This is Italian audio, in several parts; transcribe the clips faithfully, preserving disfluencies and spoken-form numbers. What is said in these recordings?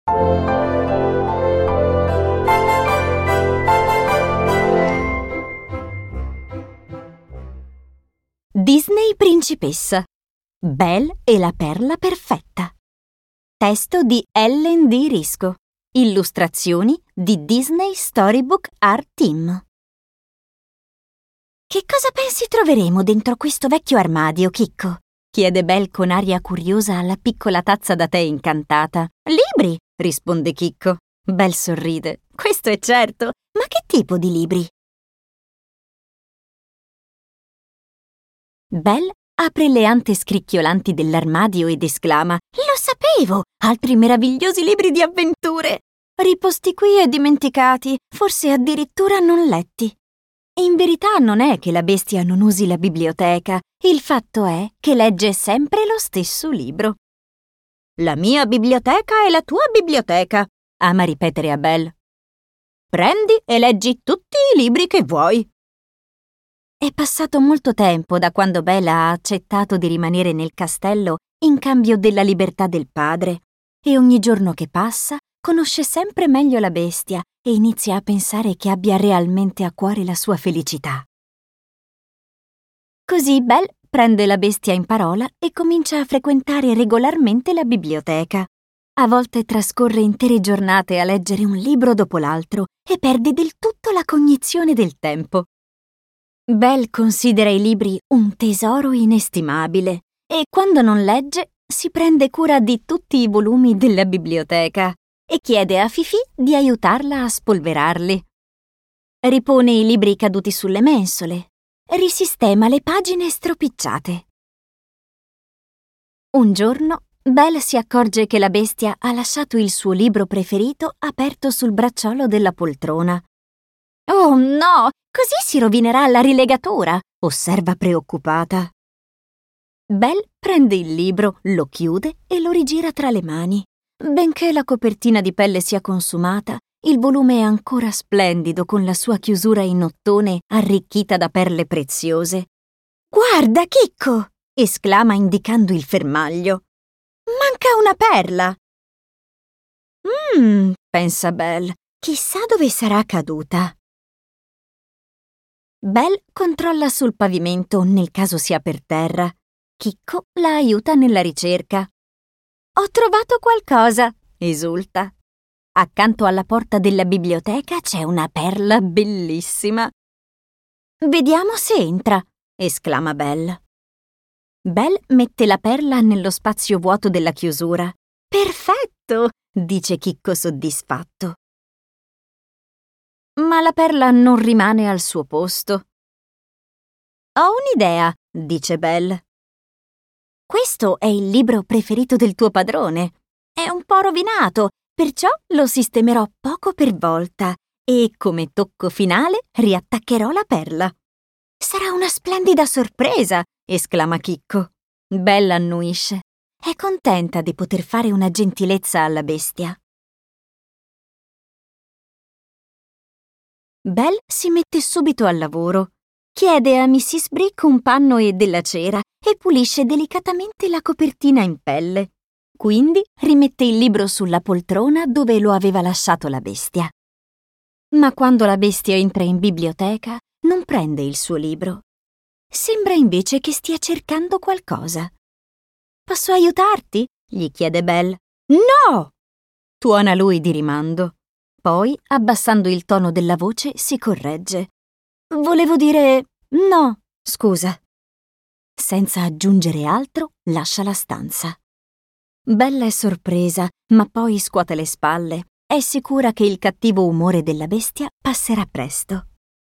Disney Principessa. Belle e la perla perfetta. Testo di Ellen D. Risco. Illustrazioni di Disney Storybook Art Team. Che cosa pensi troveremo dentro questo vecchio armadio, Chicco? Chiede Belle con aria curiosa alla piccola tazza da tè incantata. Libri, risponde Chicco. Belle sorride. Questo è certo. Ma che tipo di libri? Belle apre le ante scricchiolanti dell'armadio ed esclama: Lo sapevo! Altri meravigliosi libri di avventure! Riposti qui e dimenticati, forse addirittura non letti. In verità non è che la bestia non usi la biblioteca, il fatto è che legge sempre lo stesso libro. La mia biblioteca è la tua biblioteca, ama ripetere a Belle. Prendi e leggi tutti i libri che vuoi. È passato molto tempo da quando Belle ha accettato di rimanere nel castello in cambio della libertà del padre, e ogni giorno che passa conosce sempre meglio la bestia e inizia a pensare che abbia realmente a cuore la sua felicità. Così Belle prende la bestia in parola e comincia a frequentare regolarmente la biblioteca. A volte trascorre intere giornate a leggere un libro dopo l'altro e perde del tutto la cognizione del tempo. Belle considera i libri un tesoro inestimabile e quando non legge si prende cura di tutti i volumi della biblioteca e chiede a Fifi di aiutarla a spolverarli. Ripone i libri caduti sulle mensole, risistema le pagine stropicciate. Un giorno Belle si accorge che la bestia ha lasciato il suo libro preferito aperto sul bracciolo della poltrona. «Oh no! Così si rovinerà la rilegatura!» osserva preoccupata. Belle prende il libro, lo chiude e lo rigira tra le mani. Benché la copertina di pelle sia consumata, il volume è ancora splendido con la sua chiusura in ottone arricchita da perle preziose. «Guarda, Chicco!» esclama indicando il fermaglio. «Manca una perla!» «Mmm», pensa Belle, «chissà dove sarà caduta». Belle controlla sul pavimento nel caso sia per terra. Chicco la aiuta nella ricerca. «Ho trovato qualcosa!» esulta. Accanto alla porta della biblioteca c'è una perla bellissima. «Vediamo se entra!» esclama Belle. Belle mette la perla nello spazio vuoto della chiusura. «Perfetto!» dice Chicco soddisfatto. Ma la perla non rimane al suo posto. «Ho un'idea», dice Belle. «Questo è il libro preferito del tuo padrone. È un po' rovinato, perciò lo sistemerò poco per volta e, come tocco finale, riattaccherò la perla». «Sarà una splendida sorpresa», esclama Chicco. Belle annuisce. È contenta di poter fare una gentilezza alla bestia. Belle si mette subito al lavoro. Chiede a missus Brick un panno e della cera e pulisce delicatamente la copertina in pelle. Quindi rimette il libro sulla poltrona dove lo aveva lasciato la bestia. Ma quando la bestia entra in biblioteca, non prende il suo libro. Sembra invece che stia cercando qualcosa. «Posso aiutarti?» gli chiede Belle. «No!» tuona lui di rimando. Poi, abbassando il tono della voce, si corregge. «Volevo dire no, scusa». Senza aggiungere altro, lascia la stanza. Belle è sorpresa, ma poi scuote le spalle. È sicura che il cattivo umore della bestia passerà presto.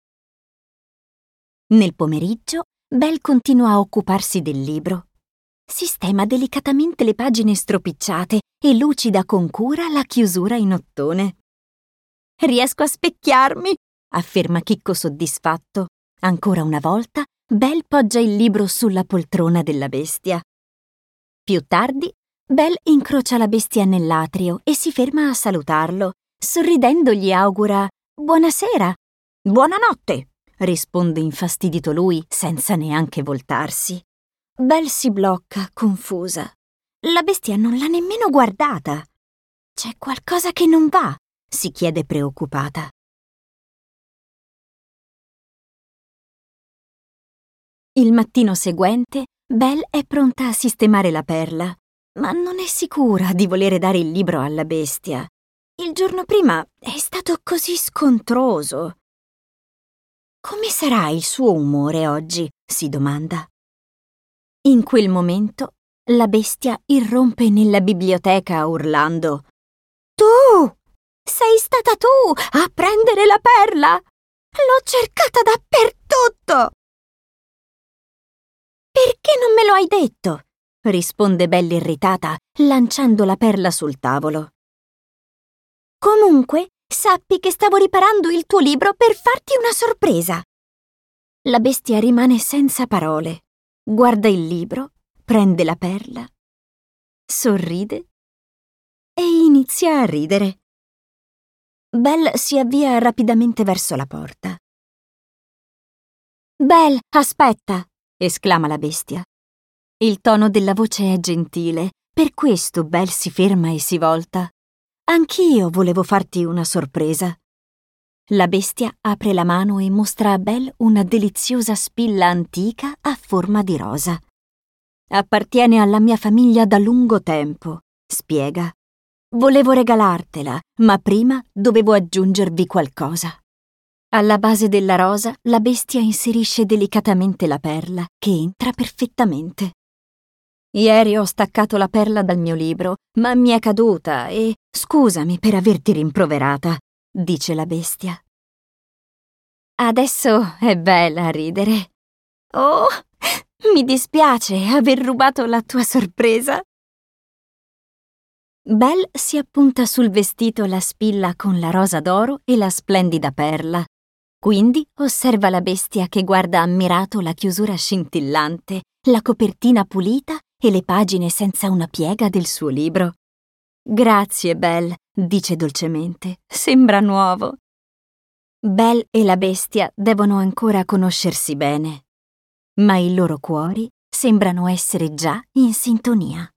Nel pomeriggio, Belle continua a occuparsi del libro. Sistema delicatamente le pagine stropicciate e lucida con cura la chiusura in ottone. «Riesco a specchiarmi», afferma Chicco soddisfatto. Ancora una volta, Belle poggia il libro sulla poltrona della bestia. Più tardi, Belle incrocia la bestia nell'atrio e si ferma a salutarlo. Sorridendo gli augura «Buonasera». «Buonanotte», risponde infastidito lui senza neanche voltarsi. Belle si blocca, confusa. La bestia non l'ha nemmeno guardata. C'è qualcosa che non va, si chiede preoccupata. Il mattino seguente, Belle è pronta a sistemare la perla, ma non è sicura di volere dare il libro alla bestia. Il giorno prima è stato così scontroso. Come sarà il suo umore oggi? Si domanda. In quel momento, la bestia irrompe nella biblioteca urlando: Tu! Sei stata tu a prendere la perla! L'ho cercata dappertutto! Perché non me lo hai detto? Risponde Belle irritata, lanciando la perla sul tavolo. Comunque, sappi che stavo riparando il tuo libro per farti una sorpresa. La bestia rimane senza parole, guarda il libro, prende la perla, sorride e inizia a ridere. Belle si avvia rapidamente verso la porta. Belle, aspetta! Esclama la bestia. Il tono della voce è gentile, per questo Belle si ferma e si volta. Anch'io volevo farti una sorpresa. La bestia apre la mano e mostra a Belle una deliziosa spilla antica a forma di rosa. Appartiene alla mia famiglia da lungo tempo, spiega. Volevo regalartela, ma prima dovevo aggiungervi qualcosa. Alla base della rosa la bestia inserisce delicatamente la perla, che entra perfettamente. Ieri ho staccato la perla dal mio libro, ma mi è caduta e scusami per averti rimproverata, dice la bestia. Adesso è bella a ridere. Oh, mi dispiace aver rubato la tua sorpresa. Belle si appunta sul vestito la spilla con la rosa d'oro e la splendida perla. Quindi osserva la bestia che guarda ammirato la chiusura scintillante, la copertina pulita e le pagine senza una piega del suo libro. Grazie, Belle, dice dolcemente. Sembra nuovo. Belle e la bestia devono ancora conoscersi bene, ma i loro cuori sembrano essere già in sintonia.